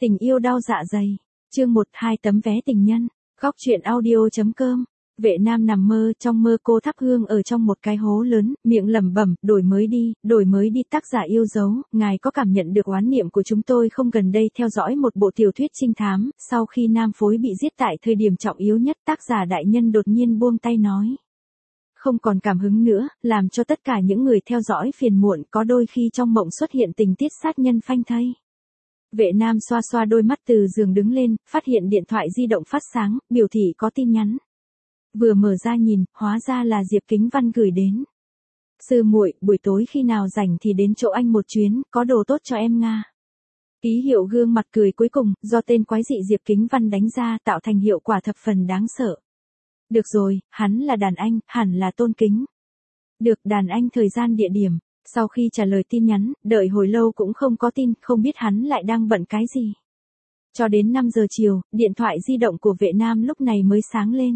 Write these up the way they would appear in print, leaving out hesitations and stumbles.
Tình yêu đau dạ dày. Chương 1, 2 tấm vé tình nhân. Góc truyện audio.com. Vệ Nam nằm mơ, trong mơ cô thắp hương ở trong một cái hố lớn, miệng lẩm bẩm, đổi mới đi, tác giả yêu dấu, ngài có cảm nhận được oán niệm của chúng tôi không? Gần đây theo dõi một bộ tiểu thuyết trinh thám, sau khi nam phối bị giết tại thời điểm trọng yếu nhất, tác giả đại nhân đột nhiên buông tay nói. Không còn cảm hứng nữa, làm cho tất cả những người theo dõi phiền muộn, có đôi khi trong mộng xuất hiện tình tiết sát nhân phanh thây. Vệ Nam xoa xoa đôi mắt từ giường đứng lên, phát hiện điện thoại di động phát sáng, biểu thị có tin nhắn. Vừa mở ra nhìn, hóa ra là Diệp Kính Văn gửi đến. Sư muội, buổi tối khi nào rảnh thì đến chỗ anh một chuyến, có đồ tốt cho em Nga. Ký hiệu gương mặt cười cuối cùng, do tên quái dị Diệp Kính Văn đánh ra, tạo thành hiệu quả thập phần đáng sợ. Được rồi, hắn là đàn anh, hẳn là tôn kính. Được, đàn anh, thời gian địa điểm. Sau khi trả lời tin nhắn, đợi hồi lâu cũng không có tin, không biết hắn lại đang bận cái gì. Cho đến 5 giờ chiều, điện thoại di động của Vệ Nam lúc này mới sáng lên.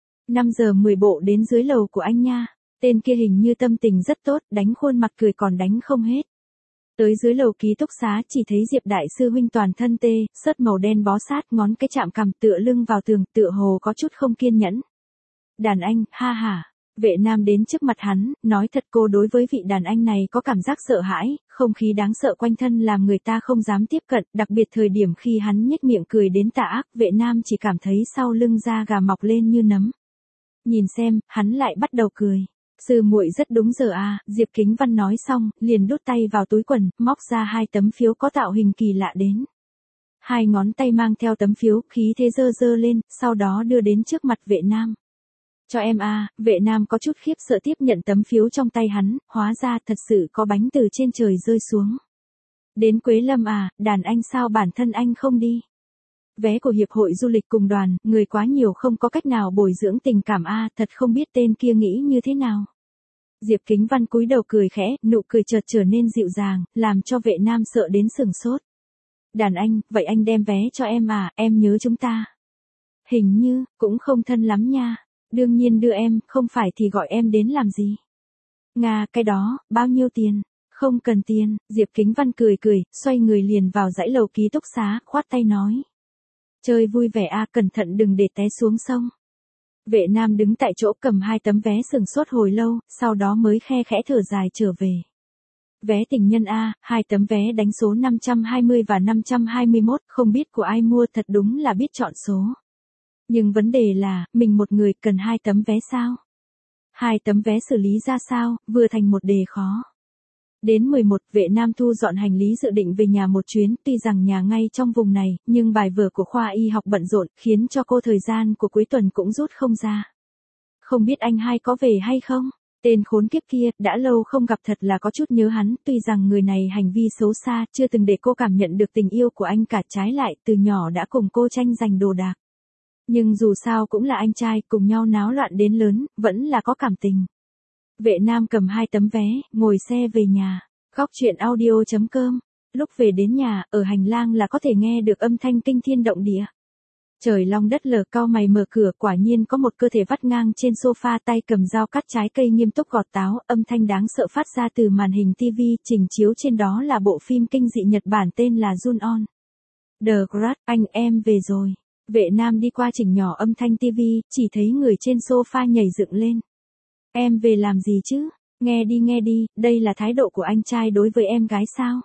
5 giờ 10 bộ đến dưới lầu của anh nha. Tên kia hình như tâm tình rất tốt, đánh khuôn mặt cười còn đánh không hết. Tới dưới lầu ký túc xá chỉ thấy Diệp đại sư huynh toàn thân tê, sớt màu đen bó sát, ngón cái chạm cằm tựa lưng vào tường, tựa hồ có chút không kiên nhẫn. Đàn anh, ha ha. Vệ Nam đến trước mặt hắn, nói thật cô đối với vị đàn anh này có cảm giác sợ hãi, không khí đáng sợ quanh thân làm người ta không dám tiếp cận, đặc biệt thời điểm khi hắn nhếch miệng cười đến tà ác, Vệ Nam chỉ cảm thấy sau lưng da gà mọc lên như nấm. Nhìn xem, hắn lại bắt đầu cười. Sư muội rất đúng giờ à, Diệp Kính Văn nói xong, liền đút tay vào túi quần, móc ra 2 tấm phiếu có tạo hình kỳ lạ đến. 2 ngón tay mang theo tấm phiếu, khí thế dơ dơ lên, sau đó đưa đến trước mặt Vệ Nam. Cho em à, Vệ Nam có chút khiếp sợ tiếp nhận tấm phiếu trong tay hắn, hóa ra thật sự có bánh từ trên trời rơi xuống. Đến Quế Lâm à, đàn anh sao bản thân anh không đi? Vé của hiệp hội du lịch cùng đoàn, người quá nhiều không có cách nào bồi dưỡng tình cảm à, thật không biết tên kia nghĩ như thế nào. Diệp Kính Văn cúi đầu cười khẽ, nụ cười chợt trở nên dịu dàng, làm cho Vệ Nam sợ đến sửng sốt. Đàn anh, vậy anh đem vé cho em à, em nhớ chúng ta. Hình như, cũng không thân lắm nha. Đương nhiên đưa em, không phải thì gọi em đến làm gì. Nga, cái đó, bao nhiêu tiền? Không cần tiền, Diệp Kính Văn cười, xoay người liền vào dãy lầu ký túc xá, khoát tay nói. Chơi vui vẻ à, cẩn thận đừng để té xuống sông. Vệ Nam đứng tại chỗ cầm 2 tấm vé sừng sốt hồi lâu, sau đó mới khe khẽ thở dài trở về. Vé tình nhân A, 2 tấm vé đánh số 520 và 521, không biết của ai mua, thật đúng là biết chọn số. Nhưng vấn đề là, mình một người cần 2 tấm vé sao? 2 tấm vé xử lý ra sao, vừa thành một đề khó. Đến 11, Vệ Nam thu dọn hành lý dự định về nhà một chuyến, tuy rằng nhà ngay trong vùng này, nhưng bài vở của khoa y học bận rộn, khiến cho cô thời gian của cuối tuần cũng rút không ra. Không biết anh hai có về hay không? Tên khốn kiếp kia, đã lâu không gặp thật là có chút nhớ hắn, tuy rằng người này hành vi xấu xa, chưa từng để cô cảm nhận được tình yêu của anh cả, trái lại, từ nhỏ đã cùng cô tranh giành đồ đạc. Nhưng dù sao cũng là anh trai, cùng nhau náo loạn đến lớn, vẫn là có cảm tình. Vệ Nam cầm 2 tấm vé, ngồi xe về nhà. Góc truyện audio.com. Lúc về đến nhà, ở hành lang là có thể nghe được âm thanh kinh thiên động địa. Trời long đất lở, cau mày mở cửa, quả nhiên có một cơ thể vắt ngang trên sofa, tay cầm dao cắt trái cây nghiêm túc gọt táo, âm thanh đáng sợ phát ra từ màn hình TV, trình chiếu trên đó là bộ phim kinh dị Nhật Bản tên là Jun On. The Grudge, anh em về rồi. Vệ Nam đi qua chỉnh nhỏ âm thanh TV, chỉ thấy người trên sofa nhảy dựng lên. Em về làm gì chứ? Nghe đi, đây là thái độ của anh trai đối với em gái sao?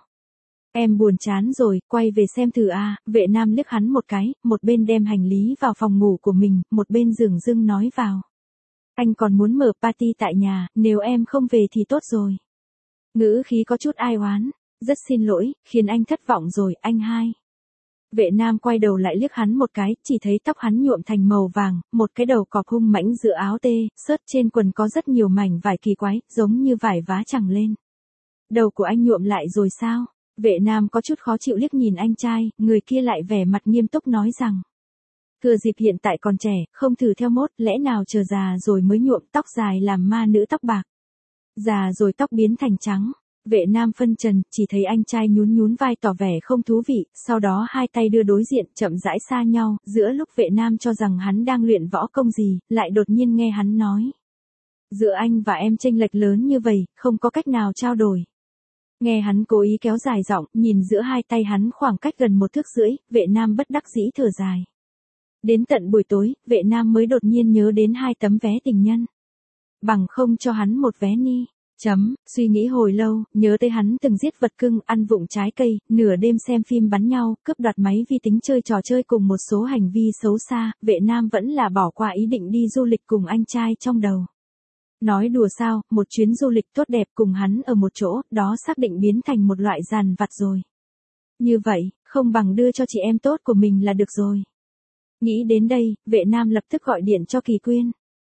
Em buồn chán rồi, quay về xem thử à, Vệ Nam liếc hắn một cái, một bên đem hành lý vào phòng ngủ của mình, một bên dửng dưng nói vào. Anh còn muốn mở party tại nhà, nếu em không về thì tốt rồi. Ngữ khí có chút ai oán, rất xin lỗi, khiến anh thất vọng rồi, anh hai. Vệ Nam quay đầu lại liếc hắn một cái, chỉ thấy tóc hắn nhuộm thành màu vàng, một cái đầu cọp hung mãnh giữa áo tê, sớt trên quần có rất nhiều mảnh vải kỳ quái, giống như vải vá chằng lên. Đầu của anh nhuộm lại rồi sao? Vệ Nam có chút khó chịu liếc nhìn anh trai, người kia lại vẻ mặt nghiêm túc nói rằng. Thừa dịp hiện tại còn trẻ, không thử theo mốt, lẽ nào chờ già rồi mới nhuộm tóc dài làm ma nữ tóc bạc. Già rồi tóc biến thành trắng. Vệ Nam phân trần, chỉ thấy anh trai nhún vai tỏ vẻ không thú vị, sau đó 2 tay đưa đối diện, chậm rãi xa nhau, giữa lúc Vệ Nam cho rằng hắn đang luyện võ công gì, lại đột nhiên nghe hắn nói. Giữa anh và em chênh lệch lớn như vậy, không có cách nào trao đổi. Nghe hắn cố ý kéo dài giọng, nhìn giữa hai tay hắn khoảng cách gần 1,5 thước, vệ nam bất đắc dĩ thở dài. Đến tận buổi tối, vệ nam mới đột nhiên nhớ đến 2 tấm vé tình nhân. Bằng không cho hắn một vé ni. Suy nghĩ hồi lâu, nhớ tới hắn từng giết vật cưng, ăn vụng trái cây, nửa đêm xem phim bắn nhau, cướp đoạt máy vi tính chơi trò chơi cùng một số hành vi xấu xa, vệ nam vẫn là bỏ qua ý định đi du lịch cùng anh trai trong đầu. Nói đùa sao, một chuyến du lịch tốt đẹp cùng hắn ở một chỗ, đó xác định biến thành một loại dàn vặt rồi. Như vậy, không bằng đưa cho chị em tốt của mình là được rồi. Nghĩ đến đây, vệ nam lập tức gọi điện cho Kỳ Quyên.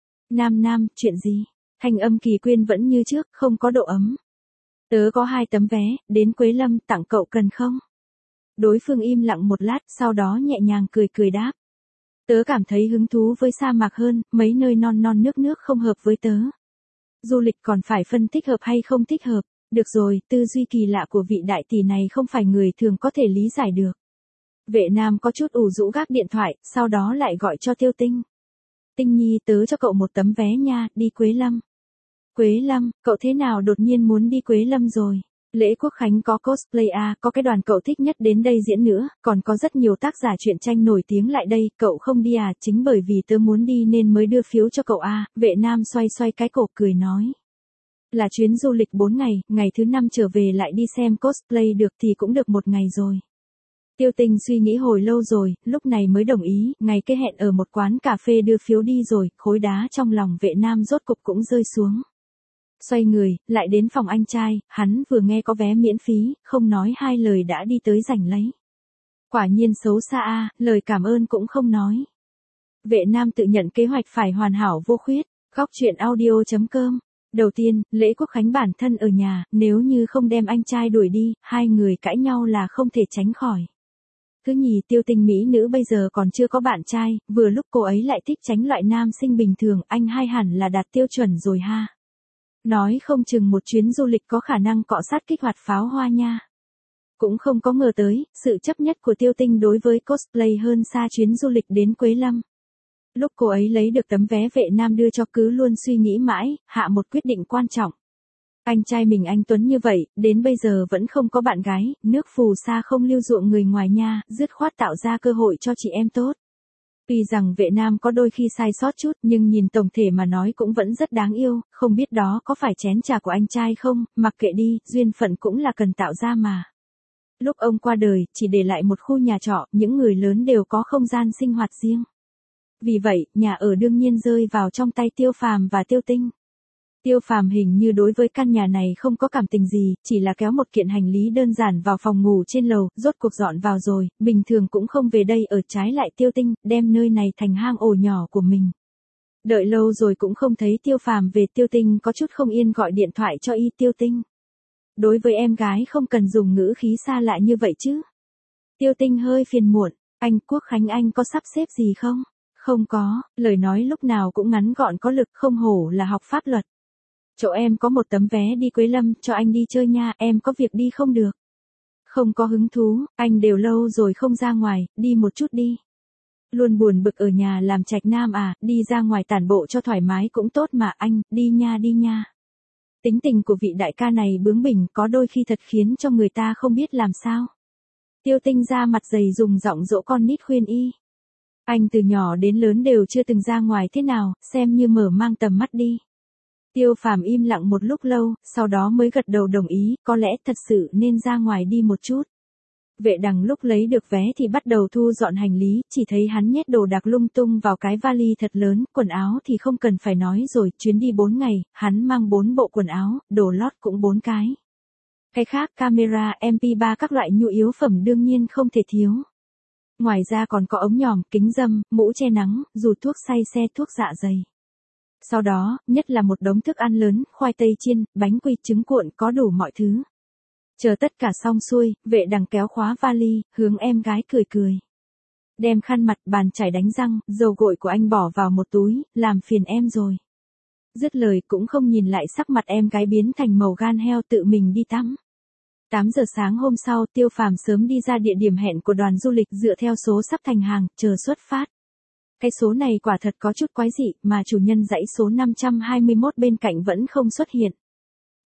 Nam, chuyện gì? Thanh âm Kỳ Quyên vẫn như trước, không có độ ấm. Tớ có 2 tấm vé, đến Quế Lâm tặng cậu cần không? Đối phương im lặng một lát, sau đó nhẹ nhàng cười đáp. Tớ cảm thấy hứng thú với sa mạc hơn, mấy nơi non nước không hợp với tớ. Du lịch còn phải phân thích hợp hay không thích hợp. Được rồi, tư duy kỳ lạ của vị đại tỷ này không phải người thường có thể lý giải được. Vệ nam có chút ủ rũ gác điện thoại, sau đó lại gọi cho Tiêu Tinh. Tinh Nhi, tớ cho cậu một tấm vé nha, đi Quế Lâm. Quế Lâm, cậu thế nào đột nhiên muốn đi Quế Lâm rồi? Lễ Quốc Khánh có cosplay à, có cái đoàn cậu thích nhất đến đây diễn nữa, còn có rất nhiều tác giả truyện tranh nổi tiếng lại đây, cậu không đi à, chính bởi vì tớ muốn đi nên mới đưa phiếu cho cậu à, vệ nam xoay cái cổ cười nói. Là chuyến du lịch 4 ngày, ngày thứ 5 trở về lại đi xem cosplay được thì cũng được 1 ngày rồi. Tiêu Tinh suy nghĩ hồi lâu rồi, lúc này mới đồng ý, ngày kế hẹn ở một quán cà phê đưa phiếu đi rồi, khối đá trong lòng vệ nam rốt cục cũng rơi xuống. Xoay người, lại đến phòng anh trai, hắn vừa nghe có vé miễn phí, không nói 2 lời đã đi tới giành lấy. Quả nhiên xấu xa a, lời cảm ơn cũng không nói. Vệ nam tự nhận kế hoạch phải hoàn hảo vô khuyết, góc truyện audio.com. Đầu tiên, lễ Quốc Khánh bản thân ở nhà, nếu như không đem anh trai đuổi đi, 2 người cãi nhau là không thể tránh khỏi. Thứ nhì, Tiêu Tinh mỹ nữ bây giờ còn chưa có bạn trai, vừa lúc cô ấy lại thích tránh loại nam sinh bình thường, anh hai hẳn là đạt tiêu chuẩn rồi ha. Nói không chừng một chuyến du lịch có khả năng cọ sát kích hoạt pháo hoa nha. Cũng không có ngờ tới, sự chấp nhất của Tiêu Tinh đối với cosplay hơn xa chuyến du lịch đến Quế Lâm. Lúc cô ấy lấy được tấm vé vệ nam đưa cho cứ luôn suy nghĩ mãi, hạ một quyết định quan trọng. Anh trai mình anh Tuấn như vậy, đến bây giờ vẫn không có bạn gái, nước phù sa không lưu ruộng người ngoài nha, dứt khoát tạo ra cơ hội cho chị em tốt. Tuy rằng vệ nam có đôi khi sai sót chút nhưng nhìn tổng thể mà nói cũng vẫn rất đáng yêu, không biết đó có phải chén trà của anh trai không, mặc kệ đi, duyên phận cũng là cần tạo ra mà. Lúc ông qua đời, chỉ để lại một khu nhà trọ, những người lớn đều có không gian sinh hoạt riêng. Vì vậy, nhà ở đương nhiên rơi vào trong tay Tiêu Phàm và Tiêu Tinh. Tiêu Phàm hình như đối với căn nhà này không có cảm tình gì, chỉ là kéo một kiện hành lý đơn giản vào phòng ngủ trên lầu, rốt cuộc dọn vào rồi, bình thường cũng không về đây ở, trái lại Tiêu Tinh, đem nơi này thành hang ổ nhỏ của mình. Đợi lâu rồi cũng không thấy Tiêu Phàm về, Tiêu Tinh có chút không yên gọi điện thoại cho Tiêu Tinh. Đối với em gái không cần dùng ngữ khí xa lạ như vậy chứ. Tiêu Tinh hơi phiền muộn, anh Quốc Khánh anh có sắp xếp gì không? Không có, lời nói lúc nào cũng ngắn gọn có lực, không hổ là học pháp luật. Chỗ em có một tấm vé đi Quế Lâm, cho anh đi chơi nha, em có việc đi không được? Không có hứng thú, anh đều lâu rồi không ra ngoài, đi một chút đi. Luôn buồn bực ở nhà làm trạch nam à, đi ra ngoài tản bộ cho thoải mái cũng tốt mà anh, đi nha. Tính tình của vị đại ca này bướng bỉnh có đôi khi thật khiến cho người ta không biết làm sao. Tiêu Tinh ra mặt dày dùng giọng dỗ con nít khuyên y. Anh từ nhỏ đến lớn đều chưa từng ra ngoài thế nào, xem như mở mang tầm mắt đi. Tiêu Phàm im lặng một lúc lâu, sau đó mới gật đầu đồng ý, có lẽ thật sự nên ra ngoài đi một chút. Vệ Đằng lúc lấy được vé thì bắt đầu thu dọn hành lý, chỉ thấy hắn nhét đồ đạc lung tung vào cái vali thật lớn, quần áo thì không cần phải nói rồi, chuyến đi 4 ngày, hắn mang 4 bộ quần áo, đồ lót cũng 4 cái. Cái khác camera, MP3 các loại nhu yếu phẩm đương nhiên không thể thiếu. Ngoài ra còn có ống nhòm, kính râm, mũ che nắng, dù thuốc say xe, thuốc dạ dày. Sau đó, nhất là một đống thức ăn lớn, khoai tây chiên, bánh quy, trứng cuộn, có đủ mọi thứ. Chờ tất cả xong xuôi, Vệ Đằng kéo khóa vali, hướng em gái cười. Đem khăn mặt, bàn chải đánh răng, dầu gội của anh bỏ vào một túi, làm phiền em rồi. Dứt lời cũng không nhìn lại sắc mặt em gái biến thành màu gan heo, tự mình đi tắm. 8 giờ sáng hôm sau, Tiêu Phàm sớm đi ra địa điểm hẹn của đoàn du lịch dựa theo số sắp thành hàng, chờ xuất phát. Cái số này quả thật có chút quái dị, mà chủ nhân dãy số 521 bên cạnh vẫn không xuất hiện.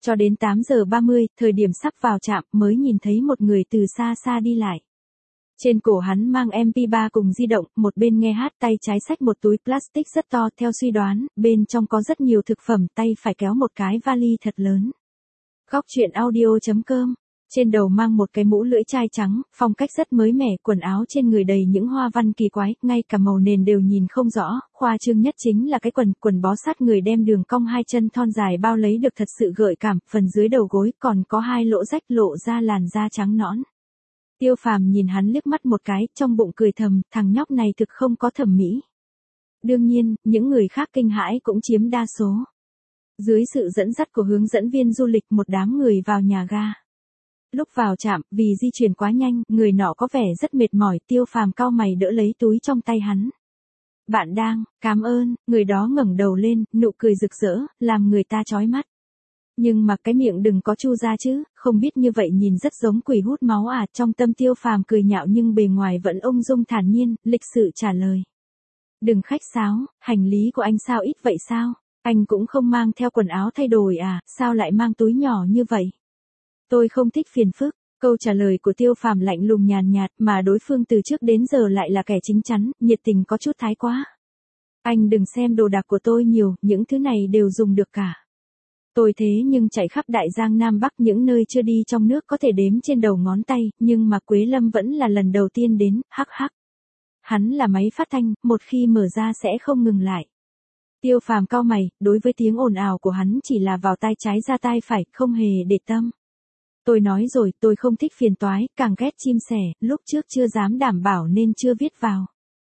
Cho đến 8 giờ 30, thời điểm sắp vào trạm, mới nhìn thấy một người từ xa xa đi lại. Trên cổ hắn mang MP3 cùng di động, một bên nghe hát, tay trái xách một túi plastic rất to, theo suy đoán, bên trong có rất nhiều thực phẩm, tay phải kéo một cái vali thật lớn. Góc truyện audio.com. Trên đầu mang một cái mũ lưỡi chai trắng, phong cách rất mới mẻ, quần áo trên người đầy những hoa văn kỳ quái, ngay cả màu nền đều nhìn không rõ, khoa trương nhất chính là cái quần bó sát người đem đường cong hai chân thon dài bao lấy được thật sự gợi cảm, phần dưới đầu gối còn có hai lỗ rách lộ ra làn da trắng nõn. Tiêu Phàm nhìn hắn liếc mắt một cái, trong bụng cười thầm, thằng nhóc này thực không có thẩm mỹ. Đương nhiên, những người khác kinh hãi cũng chiếm đa số. Dưới sự dẫn dắt của hướng dẫn viên du lịch, một đám người vào nhà ga. Lúc vào trạm, vì di chuyển quá nhanh, người nọ có vẻ rất mệt mỏi, Tiêu Phàm cau mày đỡ lấy túi trong tay hắn. Bạn đang, cảm ơn, người đó ngẩng đầu lên, nụ cười rực rỡ, làm người ta chói mắt. Nhưng mà cái miệng đừng có chu ra chứ, không biết như vậy nhìn rất giống quỷ hút máu à, trong tâm Tiêu Phàm cười nhạo nhưng bề ngoài vẫn ung dung thản nhiên, lịch sự trả lời. Đừng khách sáo, hành lý của anh sao ít vậy sao? Anh cũng không mang theo quần áo thay đổi à, sao lại mang túi nhỏ như vậy? Tôi không thích phiền phức. Câu trả lời của Tiêu Phàm lạnh lùng nhàn nhạt, mà đối phương từ trước đến giờ lại là kẻ chính chắn, nhiệt tình có chút thái quá. Anh đừng xem đồ đạc của tôi nhiều, những thứ này đều dùng được cả. Tôi thế nhưng chạy khắp Đại Giang Nam Bắc, những nơi chưa đi trong nước có thể đếm trên đầu ngón tay, nhưng mà Quế Lâm vẫn là lần đầu tiên đến, hắc hắc. Hắn là máy phát thanh, một khi mở ra sẽ không ngừng lại. Tiêu Phàm cau mày, đối với tiếng ồn ào của hắn chỉ là vào tai trái ra tai phải, không hề để tâm. Tôi nói rồi, tôi không thích phiền toái, càng ghét chim sẻ, lúc trước chưa dám đảm bảo nên chưa viết vào.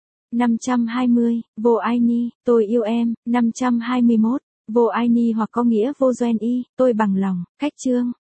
520, vô ai ni, tôi yêu em, 521, vô ai ni hoặc có nghĩa vô doen y, tôi bằng lòng, cách chương.